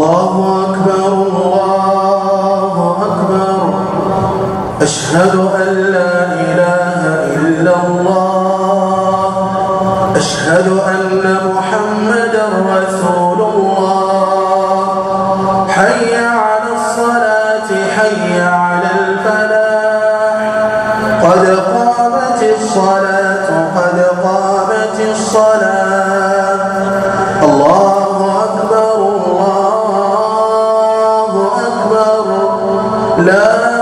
الله أكبر الله أكبر. أشهد أن لا إله إلا الله. أشهد أن محمدا رسول الله. حي على الصلاة حي على الفلاح. قد قامت الصلاة قد قامت الصلاة. الله أكبر الله أكبر. لا